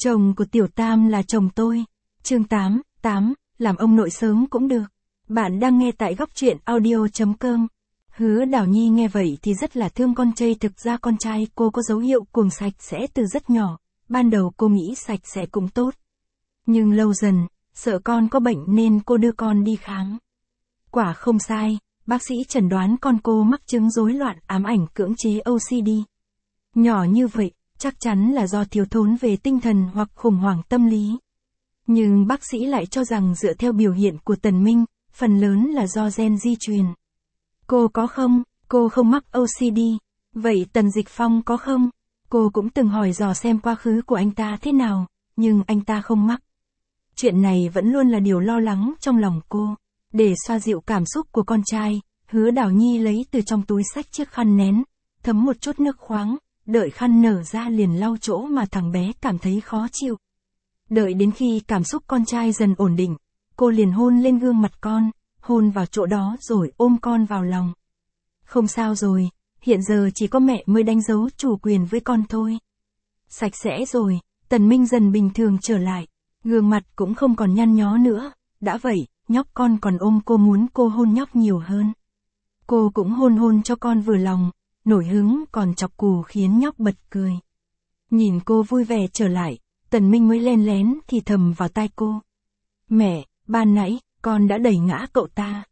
Chồng của Tiểu Tam là chồng tôi. Chương 8, làm ông nội sớm cũng được. Bạn đang nghe tại góc truyện audio.com. Hứa Đào Nhi nghe vậy thì rất là thương con trai, thực ra con trai cô có dấu hiệu cuồng sạch sẽ từ rất nhỏ, ban đầu cô nghĩ sạch sẽ cũng tốt. Nhưng lâu dần, sợ con có bệnh nên cô đưa con đi khám. Quả không sai, bác sĩ chẩn đoán con cô mắc chứng rối loạn ám ảnh cưỡng chế OCD. Nhỏ như vậy, chắc chắn là do thiếu thốn về tinh thần hoặc khủng hoảng tâm lý. Nhưng bác sĩ lại cho rằng dựa theo biểu hiện của Tần Minh, phần lớn là do gen di truyền. Cô có không? Cô không mắc OCD. Vậy Tần Dịch Phong có không? Cô cũng từng hỏi dò xem quá khứ của anh ta thế nào, nhưng anh ta không mắc. Chuyện này vẫn luôn là điều lo lắng trong lòng cô. Để xoa dịu cảm xúc của con trai, Hứa Đào Nhi lấy từ trong túi xách chiếc khăn nén, thấm một chút nước khoáng, đợi khăn nở ra liền lau chỗ mà thằng bé cảm thấy khó chịu. Đợi đến khi cảm xúc con trai dần ổn định, cô liền hôn lên gương mặt con, hôn vào chỗ đó rồi ôm con vào lòng. Không sao rồi, hiện giờ chỉ có mẹ mới đánh dấu chủ quyền với con thôi. Sạch sẽ rồi, Tần Minh dần bình thường trở lại, gương mặt cũng không còn nhăn nhó nữa, đã vậy, nhóc con còn ôm cô muốn cô hôn nhóc nhiều hơn. Cô cũng hôn cho con vừa lòng, nổi hứng còn chọc cù khiến nhóc bật cười. Nhìn cô vui vẻ trở lại, Tần Minh mới len lén thì thầm vào tai cô. Mẹ, ban nãy, con đã đẩy ngã cậu ta.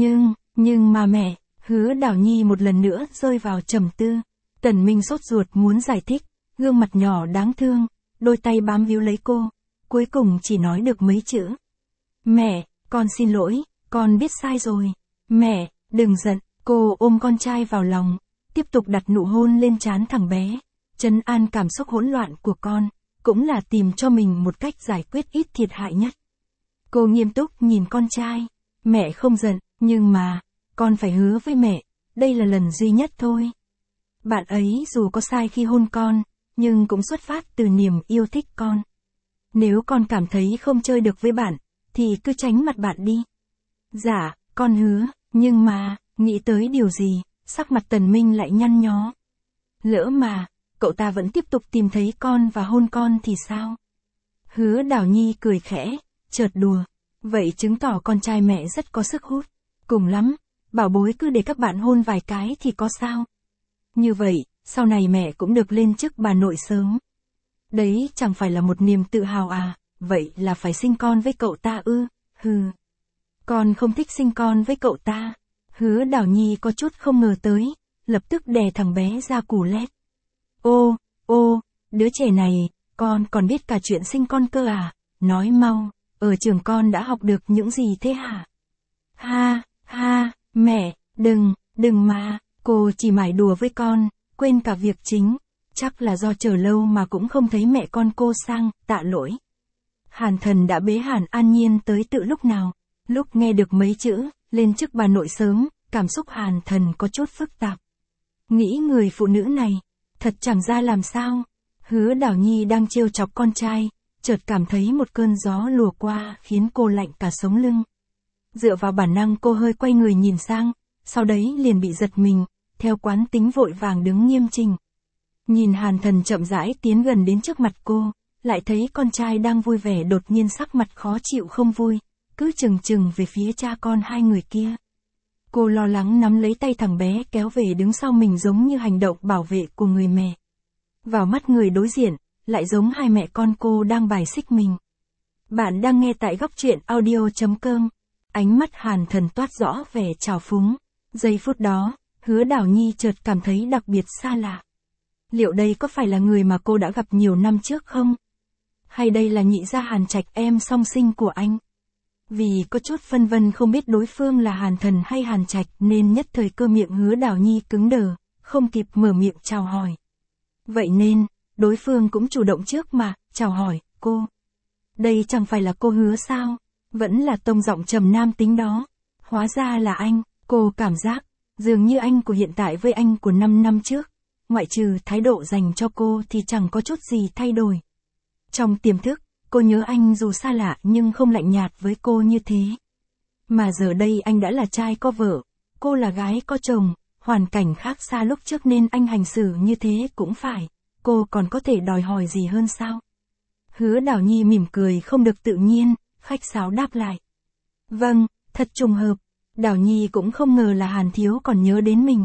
Nhưng mà mẹ, Hứa Đào Nhi một lần nữa rơi vào trầm tư. Tần Minh sốt ruột muốn giải thích, gương mặt nhỏ đáng thương, đôi tay bám víu lấy cô, cuối cùng chỉ nói được mấy chữ. Mẹ, con xin lỗi, con biết sai rồi. Mẹ, đừng giận, cô ôm con trai vào lòng, tiếp tục đặt nụ hôn lên trán thằng bé, trấn an cảm xúc hỗn loạn của con, cũng là tìm cho mình một cách giải quyết ít thiệt hại nhất. Cô nghiêm túc nhìn con trai, mẹ không giận, nhưng mà, con phải hứa với mẹ, đây là lần duy nhất thôi. Bạn ấy dù có sai khi hôn con, nhưng cũng xuất phát từ niềm yêu thích con. Nếu con cảm thấy không chơi được với bạn, thì cứ tránh mặt bạn đi. Dạ, con hứa, nhưng mà, nghĩ tới điều gì, sắc mặt Tần Minh lại nhăn nhó. Lỡ mà, cậu ta vẫn tiếp tục tìm thấy con và hôn con thì sao? Hứa Đào Nhi cười khẽ, chợt đùa. Vậy chứng tỏ con trai mẹ rất có sức hút. Cùng lắm, bảo bối cứ để các bạn hôn vài cái thì có sao? Như vậy, sau này mẹ cũng được lên chức bà nội sớm. Đấy chẳng phải là một niềm tự hào à, vậy là phải sinh con với cậu ta ư? Hừ. Con không thích sinh con với cậu ta. Hứa Đào Nhi có chút không ngờ tới, lập tức đè thằng bé ra củ lét. Ô, đứa trẻ này, con còn biết cả chuyện sinh con cơ à? Nói mau, ở trường con đã học được những gì thế hả? Ha, mẹ, đừng mà, cô chỉ mải đùa với con, quên cả việc chính. Chắc là do chờ lâu mà cũng không thấy mẹ con cô sang, tạ lỗi. Hàn Thần đã bế Hàn An Nhiên tới tự lúc nào? Lúc nghe được mấy chữ, lên chức bà nội sớm, cảm xúc Hàn Thần có chút phức tạp. Nghĩ người phụ nữ này, thật chẳng ra làm sao. Hứa Đào Nhi đang trêu chọc con trai, chợt cảm thấy một cơn gió lùa qua khiến cô lạnh cả sống lưng. Dựa vào bản năng cô hơi quay người nhìn sang, sau đấy liền bị giật mình, theo quán tính vội vàng đứng nghiêm chỉnh. Nhìn Hàn Thần chậm rãi tiến gần đến trước mặt cô, lại thấy con trai đang vui vẻ đột nhiên sắc mặt khó chịu không vui, cứ chừng về phía cha con hai người kia. Cô lo lắng nắm lấy tay thằng bé kéo về đứng sau mình giống như hành động bảo vệ của người mẹ. Vào mắt người đối diện, lại giống hai mẹ con cô đang bài xích mình. Bạn đang nghe tại góc truyện audio.com. Ánh mắt Hàn Thần toát rõ vẻ trào phúng. Giây phút đó, Hứa Đào Nhi chợt cảm thấy đặc biệt xa lạ. Liệu đây có phải là người mà cô đã gặp nhiều năm trước không? Hay đây là nhị gia Hàn Trạch em song sinh của anh? Vì có chút phân vân không biết đối phương là Hàn Thần hay Hàn Trạch nên nhất thời cơ miệng Hứa Đào Nhi cứng đờ, không kịp mở miệng chào hỏi. Vậy nên, đối phương cũng chủ động trước mà, chào hỏi, cô. Đây chẳng phải là cô Hứa sao? Vẫn là tông giọng trầm nam tính đó. Hóa ra là anh, cô cảm giác, dường như anh của hiện tại với anh của 5 năm trước, ngoại trừ thái độ dành cho cô thì chẳng có chút gì thay đổi. Trong tiềm thức, cô nhớ anh dù xa lạ nhưng không lạnh nhạt với cô như thế. Mà giờ đây anh đã là trai có vợ, cô là gái có chồng, hoàn cảnh khác xa lúc trước nên anh hành xử như thế cũng phải, cô còn có thể đòi hỏi gì hơn sao? Hứa Đào Nhi mỉm cười không được tự nhiên, khách sáo đáp lại. Vâng, thật trùng hợp. Đào Nhi cũng không ngờ là Hàn Thiếu còn nhớ đến mình.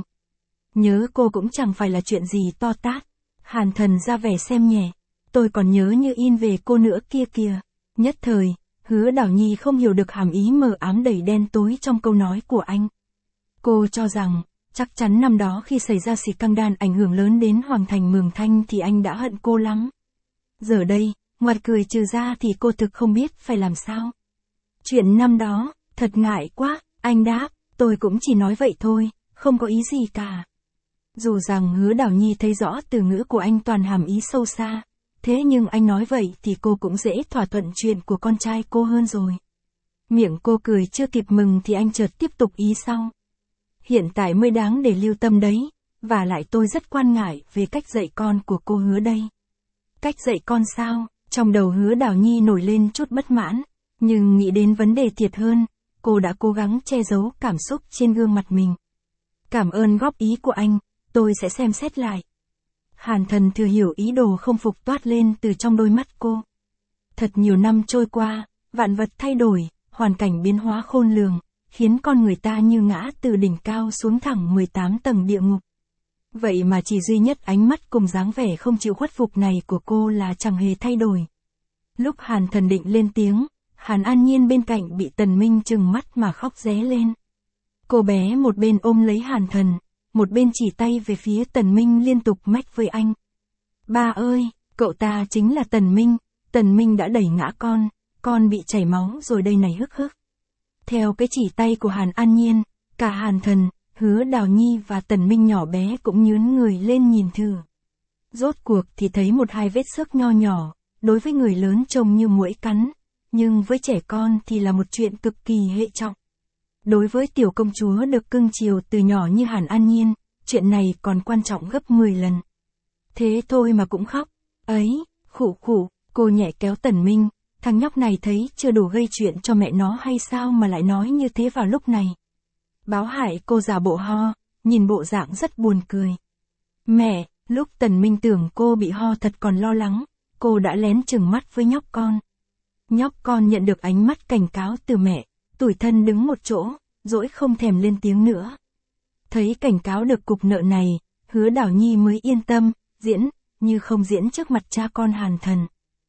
Nhớ cô cũng chẳng phải là chuyện gì to tát. Hàn Thần ra vẻ xem nhẹ. Tôi còn nhớ như in về cô nữa kia kìa. Nhất thời, Hứa Đào Nhi không hiểu được hàm ý mờ ám đầy đen tối trong câu nói của anh. Cô cho rằng, chắc chắn năm đó khi xảy ra xì căng đan ảnh hưởng lớn đến Hoàng Thành Mường Thanh thì anh đã hận cô lắm. Giờ đây, ngoặt cười trừ ra thì cô thực không biết phải làm sao. Chuyện năm đó, thật ngại quá, anh đáp, tôi cũng chỉ nói vậy thôi, không có ý gì cả. Dù rằng Hứa Đào Nhi thấy rõ từ ngữ của anh toàn hàm ý sâu xa, thế nhưng anh nói vậy thì cô cũng dễ thỏa thuận chuyện của con trai cô hơn rồi. Miệng cô cười chưa kịp mừng thì anh chợt tiếp tục ý sau. Hiện tại mới đáng để lưu tâm đấy, và lại tôi rất quan ngại về cách dạy con của cô Hứa đây. Cách dạy con sao? Trong đầu Hứa Đào Nhi nổi lên chút bất mãn, nhưng nghĩ đến vấn đề thiệt hơn, cô đã cố gắng che giấu cảm xúc trên gương mặt mình. Cảm ơn góp ý của anh, tôi sẽ xem xét lại. Hàn Thần thừa hiểu ý đồ không phục toát lên từ trong đôi mắt cô. Thật nhiều năm trôi qua, vạn vật thay đổi, hoàn cảnh biến hóa khôn lường, khiến con người ta như ngã từ đỉnh cao xuống thẳng 18 tầng địa ngục. Vậy mà chỉ duy nhất ánh mắt cùng dáng vẻ không chịu khuất phục này của cô là chẳng hề thay đổi. Lúc Hàn Thần định lên tiếng, Hàn An Nhiên bên cạnh bị Tần Minh trừng mắt mà khóc ré lên. Cô bé một bên ôm lấy Hàn Thần, một bên chỉ tay về phía Tần Minh liên tục mách với anh. Ba ơi, cậu ta chính là Tần Minh đã đẩy ngã con bị chảy máu rồi đây này hức hức. Theo cái chỉ tay của Hàn An Nhiên, cả Hàn Thần, Hứa Đào Nhi và Tần Minh nhỏ bé cũng nhướng người lên nhìn thử. Rốt cuộc thì thấy một hai vết xước nho nhỏ, đối với người lớn trông như muỗi cắn, nhưng với trẻ con thì là một chuyện cực kỳ hệ trọng. Đối với tiểu công chúa được cưng chiều từ nhỏ như Hàn An Nhiên, chuyện này còn quan trọng gấp 10 lần. Thế thôi mà cũng khóc. Ấy, khụ khụ, cô nhẹ kéo Tần Minh, thằng nhóc này thấy chưa đủ gây chuyện cho mẹ nó hay sao mà lại nói như thế vào lúc này. Báo hại cô giả bộ ho, nhìn bộ dạng rất buồn cười. Mẹ, lúc Tần Minh tưởng cô bị ho thật còn lo lắng, cô đã lén chừng mắt với nhóc con. Nhóc con nhận được ánh mắt cảnh cáo từ mẹ, tủi thân đứng một chỗ, dỗi không thèm lên tiếng nữa. Thấy cảnh cáo được cục nợ này, Hứa Đào Nhi mới yên tâm, diễn, như không diễn trước mặt cha con Hàn Thần.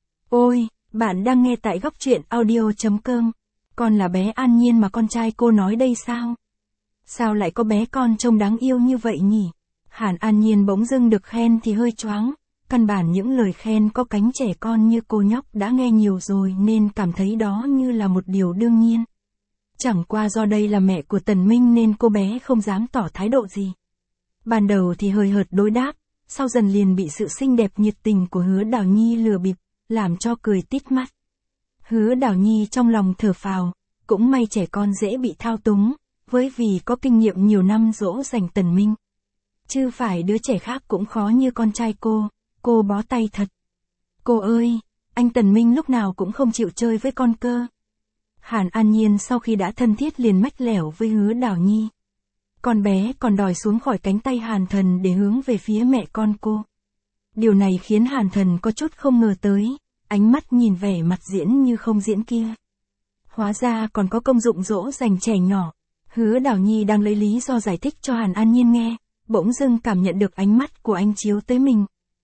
Ôi, bạn đang nghe tại góc truyện audio.com, con là bé An Nhiên mà con trai cô nói đây sao? Sao lại có bé con trông đáng yêu như vậy nhỉ? Hàn An Nhiên bỗng dưng được khen thì hơi choáng, căn bản những lời khen có cánh trẻ con như cô nhóc đã nghe nhiều rồi nên cảm thấy đó như là một điều đương nhiên. Chẳng qua do đây là mẹ của Tần Minh nên cô bé không dám tỏ thái độ gì. Ban đầu thì hơi hợt đối đáp, sau dần liền bị sự xinh đẹp nhiệt tình của Hứa Đào Nhi lừa bịp, làm cho cười tít mắt. Hứa Đào Nhi trong lòng thở phào, cũng may trẻ con dễ bị thao túng, với vì có kinh nghiệm nhiều năm dỗ dành Tần Minh. Chứ phải đứa trẻ khác cũng khó như con trai cô bó tay thật. Cô ơi, anh Tần Minh lúc nào cũng không chịu chơi với con cơ. Hàn An Nhiên sau khi đã thân thiết liền mách lẻo với Hứa Đào Nhi. Con bé còn đòi xuống khỏi cánh tay Hàn Thần để hướng về phía mẹ con cô. Điều này khiến Hàn Thần có chút không ngờ tới, ánh mắt nhìn vẻ mặt diễn như không diễn kia. Hóa ra còn có công dụng dỗ dành trẻ nhỏ. Hứa Đào Nhi đang lấy lý do giải thích cho Hàn An Nhiên nghe, bỗng dưng cảm nhận được ánh mắt của anh chiếu tới mình.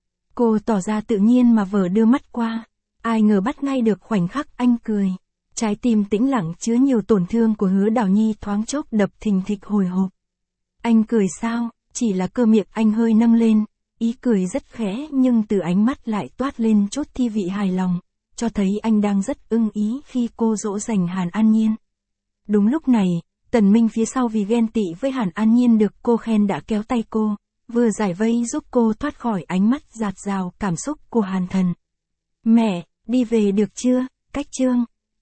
Cô tỏ ra tự nhiên mà vờ đưa mắt qua, ai ngờ bắt ngay được khoảnh khắc anh cười. Trái tim tĩnh lặng chứa nhiều tổn thương của Hứa Đào Nhi thoáng chốc đập thình thịch hồi hộp. Anh cười sao? Chỉ là cơ miệng anh hơi nâng lên, ý cười rất khẽ nhưng từ ánh mắt lại toát lên chút thi vị hài lòng, cho thấy anh đang rất ưng ý khi cô dỗ dành Hàn An Nhiên. Đúng lúc này, Tần Minh phía sau vì ghen tị với Hàn An Nhiên được cô khen đã kéo tay cô, vừa giải vây giúp cô thoát khỏi ánh mắt dạt dào cảm xúc của Hàn Thần. Mẹ, đi về được chưa? Cách chương.